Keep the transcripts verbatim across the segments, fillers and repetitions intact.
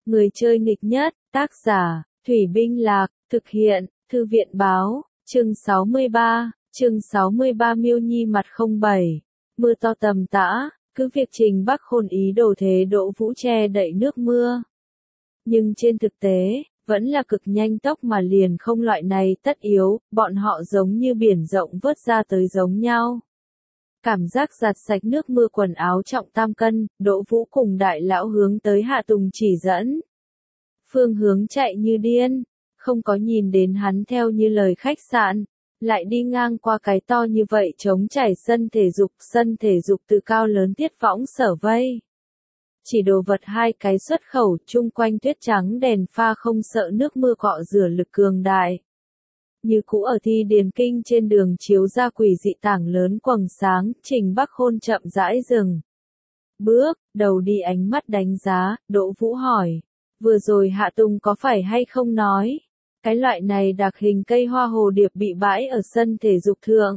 Người chơi nghịch nhất, tác giả, Thủy Binh Lạc, thực hiện, Thư viện báo, chương sáu mươi ba, chương sáu mươi ba Miêu Nhi mặt không bảy, mưa to tầm tã, cứ việc Trình Bắc Khôn ý đồ thế Đỗ Vũ che đậy nước mưa. Nhưng trên thực tế, vẫn là cực nhanh tốc mà liền không loại này tất yếu, bọn họ giống như biển rộng vớt ra tới giống nhau. Cảm giác giặt sạch nước mưa quần áo trọng tam cân, Đỗ Vũ cùng đại lão hướng tới Hạ Tùng chỉ dẫn. Phương hướng chạy như điên, không có nhìn đến hắn theo như lời khách sạn, lại đi ngang qua cái to như vậy trống trải sân thể dục, sân thể dục từ cao lớn tiết võng sở vây. Chỉ đồ vật hai cái xuất khẩu, chung quanh tuyết trắng đèn pha không sợ nước mưa cọ rửa lực cường đại. Như cũ ở Thi Điền Kinh trên đường chiếu ra quỷ dị tảng lớn quầng sáng, Trình Bắc Khôn chậm rãi dừng bước, đầu đi ánh mắt đánh giá, Đỗ Vũ hỏi, vừa rồi Hạ Tùng có phải hay không nói, cái loại này đặc hình cây hoa hồ điệp bị bãi ở sân thể dục thượng.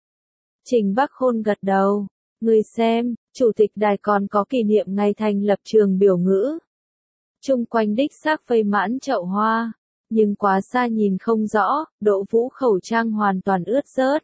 Trình Bắc Khôn gật đầu, người xem, chủ tịch đài còn có kỷ niệm ngày thành lập trường biểu ngữ. Chung quanh đích xác vây mãn chậu hoa. Nhưng quá xa nhìn không rõ, Đỗ Vũ khẩu trang hoàn toàn ướt rớt.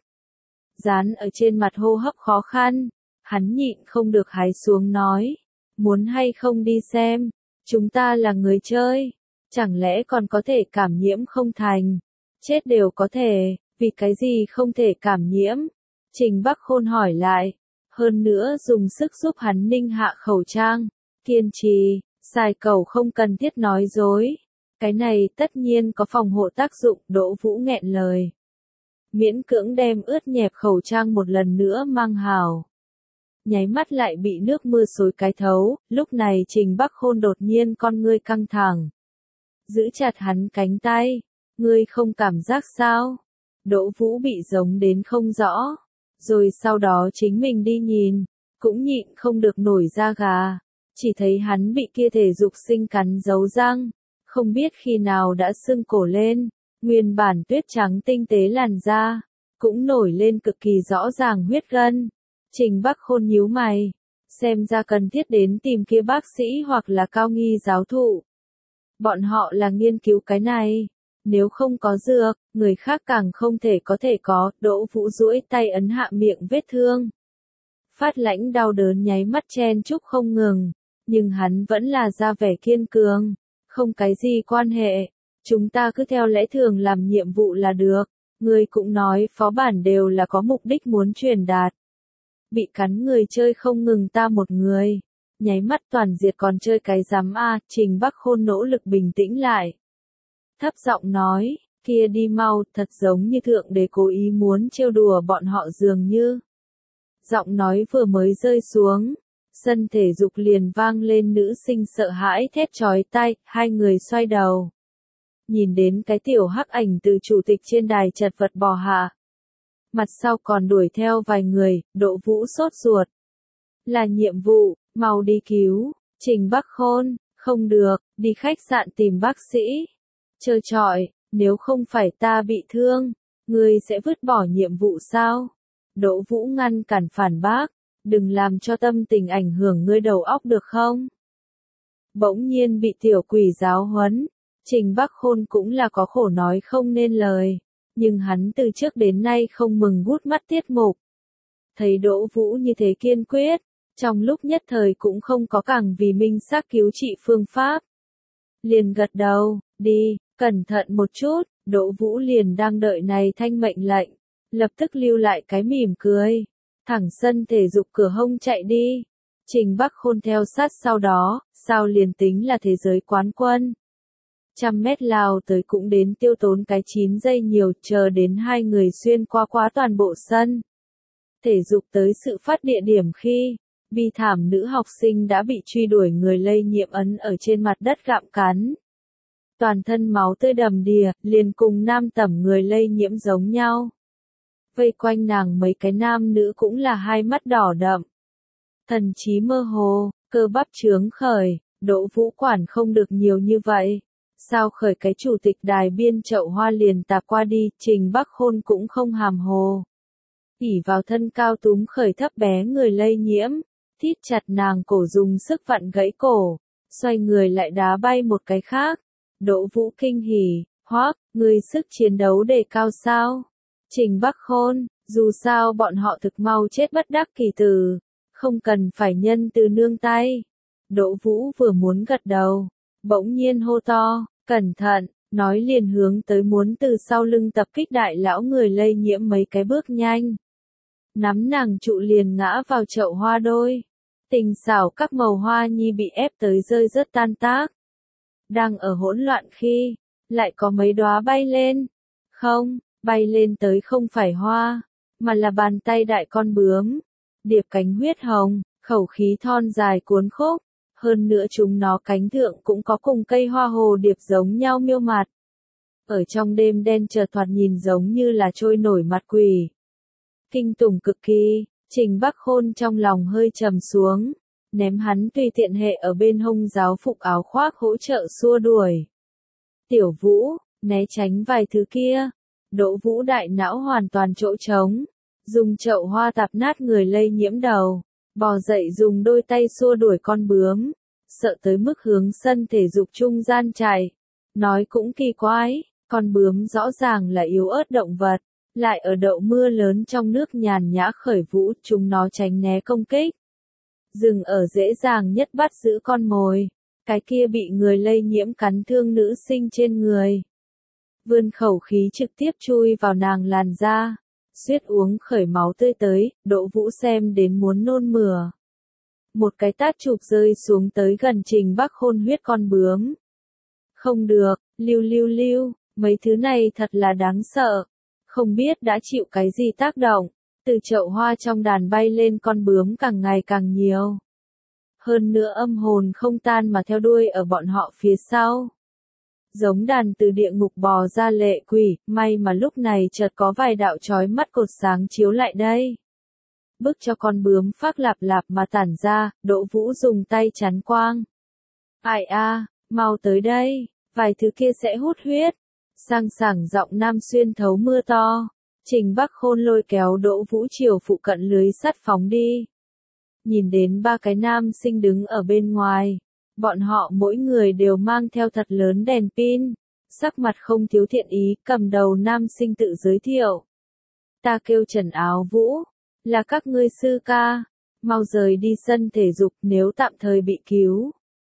Dán ở trên mặt hô hấp khó khăn, hắn nhịn không được hái xuống nói, muốn hay không đi xem, chúng ta là người chơi, chẳng lẽ còn có thể cảm nhiễm không thành, chết đều có thể, vì cái gì không thể cảm nhiễm, Trình Bắc Khôn hỏi lại, hơn nữa dùng sức giúp hắn ninh hạ khẩu trang, kiên trì, xài cầu không cần thiết nói dối. Cái này tất nhiên có phòng hộ tác dụng, Đỗ Vũ nghẹn lời. Miễn cưỡng đem ướt nhẹp khẩu trang một lần nữa mang hào. Nháy mắt lại bị nước mưa xối cái thấu, lúc này Trình Bắc Khôn đột nhiên con ngươi căng thẳng. Giữ chặt hắn cánh tay, ngươi không cảm giác sao? Đỗ Vũ bị giống đến không rõ. Rồi sau đó chính mình đi nhìn, cũng nhịn không được nổi da gà. Chỉ thấy hắn bị kia thể dục sinh cắn dấu răng. Không biết khi nào đã sưng cổ lên, nguyên bản tuyết trắng tinh tế làn da, cũng nổi lên cực kỳ rõ ràng huyết gân. Trình Bắc Khôn nhíu mày, xem ra cần thiết đến tìm kia bác sĩ hoặc là cao nghi giáo thụ. Bọn họ là nghiên cứu cái này, nếu không có dược, người khác càng không thể có thể có, Đỗ Vũ duỗi tay ấn hạ miệng vết thương. Phát lãnh đau đớn nháy mắt chen chúc không ngừng, nhưng hắn vẫn là ra vẻ kiên cường. Không cái gì quan hệ, chúng ta cứ theo lẽ thường làm nhiệm vụ là được, người cũng nói phó bản đều là có mục đích muốn truyền đạt. Bị cắn người chơi không ngừng ta một người, nháy mắt toàn diệt còn chơi cái giám a, Trình Bắc Khôn nỗ lực bình tĩnh lại. Thấp giọng nói, kia đi mau, thật giống như thượng đế cố ý muốn trêu đùa bọn họ dường như. Giọng nói vừa mới rơi xuống. Sân thể dục liền vang lên nữ sinh sợ hãi thét chói tai, hai người xoay đầu. Nhìn đến cái tiểu hắc ảnh từ chủ tịch trên đài chật vật bò hạ. Mặt sau còn đuổi theo vài người, Đỗ Vũ sốt ruột. Là nhiệm vụ, mau đi cứu, Trình Bắc Khôn, không được, đi khách sạn tìm bác sĩ. Chơi trọi, nếu không phải ta bị thương, ngươi sẽ vứt bỏ nhiệm vụ sao? Đỗ Vũ ngăn cản phản bác. Đừng làm cho tâm tình ảnh hưởng ngươi đầu óc được không? Bỗng nhiên bị tiểu quỷ giáo huấn, Trình Bắc Khôn cũng là có khổ nói không nên lời, nhưng hắn từ trước đến nay không mừng gút mắt tiết mục. Thấy Đỗ Vũ như thế kiên quyết, trong lúc nhất thời cũng không có càng vì minh xác cứu trị phương pháp. Liền gật đầu, đi, cẩn thận một chút, Đỗ Vũ liền đang đợi này thanh mệnh lệnh, lập tức lưu lại cái mỉm cười. Thẳng sân thể dục cửa hông chạy đi. Trình Bắc Khôn theo sát sau đó, sao liền tính là thế giới quán quân. Trăm mét lao tới cũng đến tiêu tốn cái chín giây nhiều, chờ đến hai người xuyên qua quá toàn bộ sân. Thể dục tới sự phát địa điểm khi, bi thảm nữ học sinh đã bị truy đuổi người lây nhiễm ấn ở trên mặt đất gặm cắn. Toàn thân máu tươi đầm đìa, liền cùng nam tẩm người lây nhiễm giống nhau. Vây quanh nàng mấy cái nam nữ cũng là hai mắt đỏ đậm. Thần trí mơ hồ, cơ bắp trướng khởi, Đỗ Vũ quản không được nhiều như vậy. Sao khởi cái chủ tịch đài biên chậu hoa liền tạp qua đi, Trình Bắc Khôn cũng không hàm hồ. ỉ vào thân cao túm khởi thấp bé người lây nhiễm, thít chặt nàng cổ dùng sức vặn gãy cổ. xoay người lại đá bay một cái khác. Đỗ Vũ kinh hỉ, Hoắc, người sức chiến đấu đề cao sao? Trình Bắc Khôn, dù sao bọn họ thực mau chết bất đắc kỳ tử, không cần phải nhân từ nương tay. Đỗ Vũ vừa muốn gật đầu, bỗng nhiên hô to, cẩn thận, nói liền hướng tới muốn từ sau lưng tập kích đại lão người lây nhiễm mấy cái bước nhanh. Nắm nàng trụ liền ngã vào chậu hoa đôi. Tình xảo các màu hoa nhi bị ép tới rơi rớt tan tác. Đang ở hỗn loạn khi, lại có mấy đóa bay lên. Không, bay lên tới không phải hoa, mà là bàn tay đại con bướm. Điệp cánh huyết hồng, khẩu khí thon dài cuốn khúc. Hơn nữa chúng nó cánh thượng cũng có cùng cây hoa hồ điệp giống nhau miêu mặt. Ở trong đêm đen chợt thoạt nhìn giống như là trôi nổi mặt quỷ. Kinh tủng cực kỳ, Trình Bắc Khôn trong lòng hơi trầm xuống, ném hắn tùy tiện hệ ở bên hông giáo phục áo khoác hỗ trợ xua đuổi. Tiểu Vũ, né tránh vài thứ kia. Đỗ Vũ đại não hoàn toàn chỗ trống, dùng chậu hoa tạp nát người lây nhiễm đầu, bò dậy dùng đôi tay xua đuổi con bướm, sợ tới mức hướng sân thể dục trung gian chạy. Nói cũng kỳ quái, con bướm rõ ràng là yếu ớt động vật, lại ở đậu mưa lớn trong nước nhàn nhã khởi vũ, chúng nó tránh né công kích. Dừng ở dễ dàng nhất bắt giữ con mồi, cái kia bị người lây nhiễm cắn thương nữ sinh trên người. Vươn khẩu khí trực tiếp chui vào nàng làn da, suýt uống khởi máu tươi tới, Đỗ Vũ xem đến muốn nôn mửa. Một cái tát chụp rơi xuống tới gần Trình Bắc Khôn huyết con bướm. Không được, lưu lưu lưu, mấy thứ này thật là đáng sợ. Không biết đã chịu cái gì tác động, từ chậu hoa trong đàn bay lên con bướm càng ngày càng nhiều. Hơn nữa âm hồn không tan mà theo đuôi ở bọn họ phía sau. Giống đàn từ địa ngục bò ra lệ quỷ, may mà lúc này chợt có vài đạo chói mắt cột sáng chiếu lại đây. Bức cho con bướm phác lạp lạp mà tản ra, Đỗ Vũ dùng tay chắn quang. Ai a, mau tới đây, vài thứ kia sẽ hút huyết. Sang sảng giọng nam xuyên thấu mưa to. Trình Bắc Khôn lôi kéo Đỗ Vũ chiều phụ cận lưới sắt phóng đi. Nhìn đến ba cái nam sinh đứng ở bên ngoài. Bọn họ mỗi người đều mang theo thật lớn đèn pin. Sắc mặt không thiếu thiện ý, cầm đầu nam sinh tự giới thiệu. Ta kêu Trần Áo Vũ, là các ngươi sư ca. Mau rời đi sân thể dục nếu tạm thời bị cứu.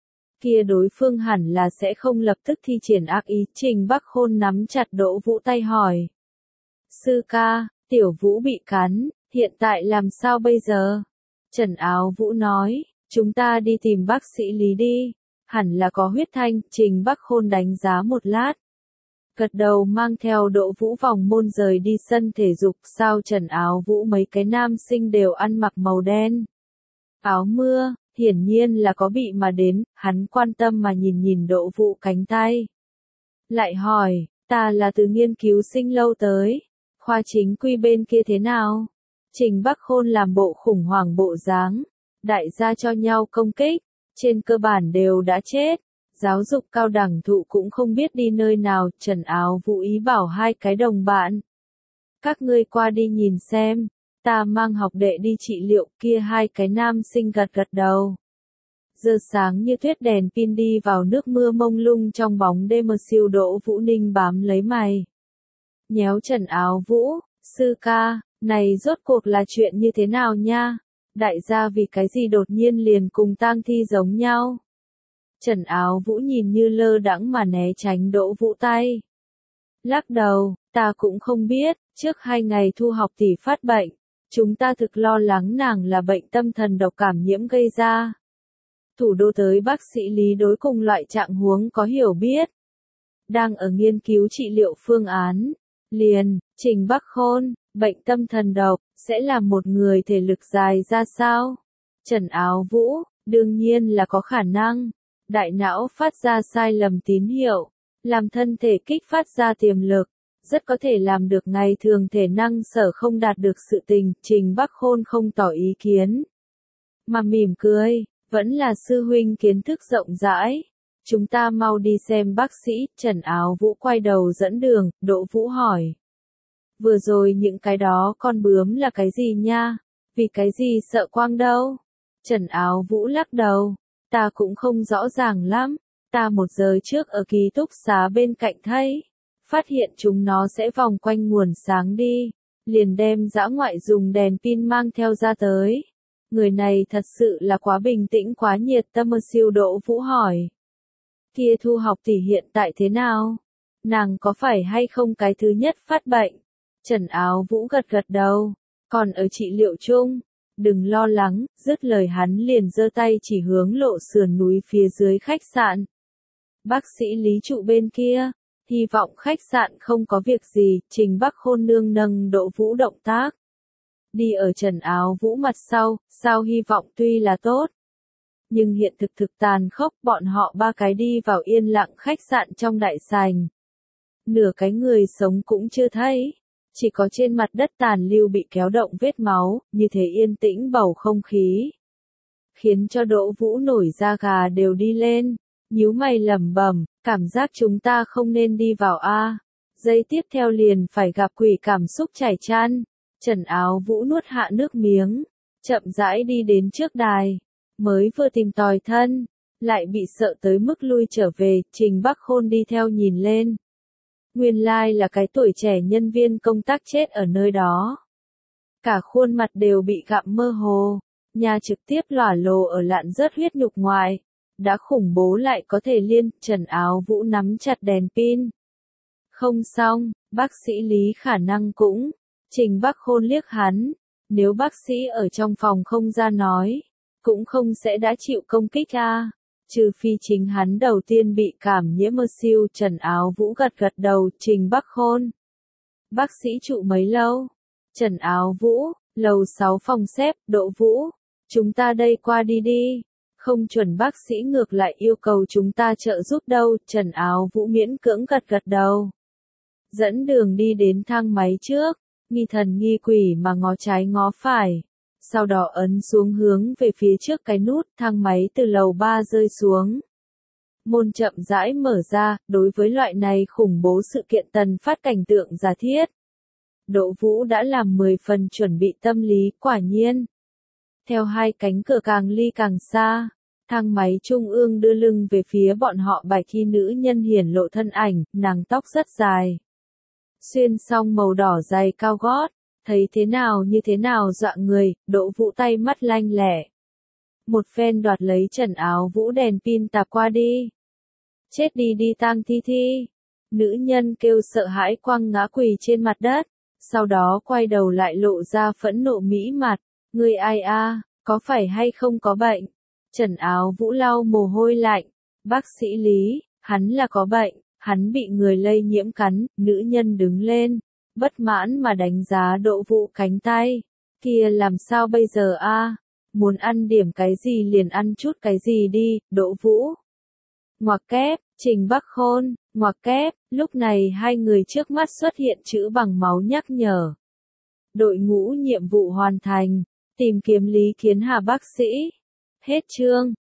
Kia đối phương hẳn là sẽ không lập tức thi triển ác ý. Trình Bắc Khôn nắm chặt Đỗ Vũ tay hỏi. Sư ca, Tiểu Vũ bị cắn, hiện tại làm sao bây giờ? Trần Áo Vũ nói, chúng ta đi tìm bác sĩ Lý đi, hẳn là có huyết thanh. Trình Bắc Khôn đánh giá một lát. Gật đầu mang theo Đỗ Vũ vòng môn rời đi sân thể dục. Sao Trần Áo Vũ mấy cái nam sinh đều ăn mặc màu đen. Áo mưa. Hiển nhiên là có bị mà đến, hắn quan tâm mà nhìn nhìn Đỗ Vũ cánh tay. Lại hỏi, ta là từ nghiên cứu sinh lâu tới, khoa chính quy bên kia thế nào? Trình Bắc Khôn làm bộ khủng hoảng bộ dáng, đại gia cho nhau công kích, trên cơ bản đều đã chết. Giáo dục cao đẳng thụ cũng không biết đi nơi nào. Trần Áo Vũ ý bảo hai cái đồng bạn. Các ngươi qua đi nhìn xem. Ta mang học đệ đi trị liệu. Kia hai cái nam sinh gật gật đầu. Giờ sáng như tuyết đèn pin đi vào nước mưa mông lung trong bóng đêm mờ siêu. Đỗ Vũ Ninh bám lấy mày. Nhéo Trần Áo Vũ, sư ca, này rốt cuộc là chuyện như thế nào nha? Đại gia vì cái gì đột nhiên liền cùng tang thi giống nhau? Trần Áo Vũ nhìn như lơ đãng mà né tránh Đỗ Vũ tay. Lắc đầu, ta cũng không biết, trước hai ngày Thu Học tỷ phát bệnh. Chúng ta thực lo lắng nàng là bệnh tâm thần độc cảm nhiễm gây ra. Thủ đô tới bác sĩ Lý đối cùng loại trạng huống có hiểu biết. Đang ở nghiên cứu trị liệu phương án. Liền, Trình Bắc Khôn, bệnh tâm thần độc, sẽ là một người thể lực dài ra sao? Trần Áo Vũ, đương nhiên là có khả năng. Đại não phát ra sai lầm tín hiệu, làm thân thể kích phát ra tiềm lực. Rất có thể làm được ngày thường thể năng sở không đạt được sự tình. Trình Bắc Khôn không tỏ ý kiến. Mà mỉm cười, vẫn là sư huynh kiến thức rộng rãi. Chúng ta mau đi xem bác sĩ. Trần Áo Vũ quay đầu dẫn đường. Đỗ Vũ hỏi. Vừa rồi những cái đó con bướm là cái gì nha? Vì cái gì sợ quang đâu? Trần Áo Vũ lắc đầu. ta cũng không rõ ràng lắm. Ta một giờ trước ở ký túc xá bên cạnh thấy, phát hiện chúng nó sẽ vòng quanh nguồn sáng đi, liền đem dã ngoại dùng đèn pin mang theo ra tới. Người này thật sự là quá bình tĩnh quá nhiệt tâm. Siêu Đỗ Vũ hỏi. Kia Thu học tỷ hiện tại thế nào? Nàng có phải hay không cái thứ nhất phát bệnh? Trần Áo Vũ gật gật đầu. Còn ở trị liệu chung. Đừng lo lắng, dứt lời hắn liền giơ tay chỉ hướng lộ sườn núi phía dưới khách sạn. Bác sĩ Lý trụ bên kia. Hy vọng khách sạn không có việc gì. Trình Bắc Khôn nương nâng Đỗ Vũ động tác. Đi ở Trần Áo Vũ mặt sau, sao hy vọng tuy là tốt. Nhưng hiện thực thực tàn khốc, bọn họ ba cái đi vào yên lặng khách sạn trong đại sảnh. Nửa cái người sống cũng chưa thấy. Chỉ có trên mặt đất tàn lưu bị kéo động vết máu, như thế yên tĩnh bầu không khí. Khiến cho Đỗ Vũ nổi da gà đều đi lên. Nhíu mày lẩm bẩm, cảm giác chúng ta không nên đi vào a. Giây tiếp theo liền phải gặp quỷ cảm xúc chảy chan. Trần Áo Vũ nuốt hạ nước miếng, chậm rãi đi đến trước đài, mới vừa tìm tòi thân, lại bị sợ tới mức lui trở về. Trình Bắc Khôn đi theo nhìn lên. Nguyên lai là cái tuổi trẻ nhân viên công tác chết ở nơi đó. Cả khuôn mặt đều bị gặm mơ hồ, nhà trực tiếp lỏa lồ ở lạn rớt huyết nhục ngoài. Đã khủng bố lại có thể liên. Trần Áo Vũ nắm chặt đèn pin. Không xong, bác sĩ Lý khả năng cũng. Trình Bắc Khôn liếc hắn. Nếu bác sĩ ở trong phòng không ra nói, cũng không sẽ đã chịu công kích a. Trừ phi chính hắn đầu tiên bị cảm nhiễm. Mơ siêu. Trần Áo Vũ gật gật đầu. Trình Bắc Khôn. Bác sĩ trụ mấy lâu? Trần Áo Vũ. Lầu sáu phòng xếp. Đỗ Vũ. Chúng ta đây qua đi đi. Không chuẩn bác sĩ ngược lại yêu cầu chúng ta trợ giúp đâu. Trần Áo Vũ miễn cưỡng gật gật đầu. Dẫn đường đi đến thang máy trước. Nghi thần nghi quỷ mà ngó trái ngó phải. Sau đó ấn xuống hướng về phía trước cái nút. Thang máy từ lầu ba rơi xuống. Môn chậm rãi mở ra. Đối với loại này khủng bố sự kiện tần phát cảnh tượng giả thiết, Đỗ Vũ đã làm mười phần chuẩn bị tâm lý. Quả nhiên, theo hai cánh cửa càng ly càng xa, thang máy trung ương đưa lưng về phía bọn họ. Bạch y nữ nhân hiển lộ thân ảnh, nàng tóc rất dài, xuyên song màu đỏ dày cao gót, thấy thế nào như thế nào dọa người. Đỗ Vũ tay mắt lanh lẹ, một phen đoạt lấy Trần Áo Vũ đèn pin tạp qua đi. Chết đi đi tang thi thi. Nữ nhân kêu sợ hãi quăng ngã quỳ trên mặt đất, sau đó quay đầu lại lộ ra phẫn nộ mỹ mặt. Người ai a, có phải hay không có bệnh? Trần Áo Vũ lau mồ hôi lạnh. Bác sĩ Lý, hắn là có bệnh, hắn bị người lây nhiễm cắn. Nữ nhân đứng lên, bất mãn mà đánh giá Đỗ Vũ cánh tay. Kia làm sao bây giờ a? Muốn ăn điểm cái gì liền ăn chút cái gì đi. Đỗ Vũ. Ngoặc kép. Trình Bắc Khôn. Ngoặc kép. Lúc này hai người trước mắt xuất hiện chữ bằng máu nhắc nhở. Đội ngũ nhiệm vụ hoàn thành. Tìm kiếm Lý Kiến Hà bác sĩ. Hết chương.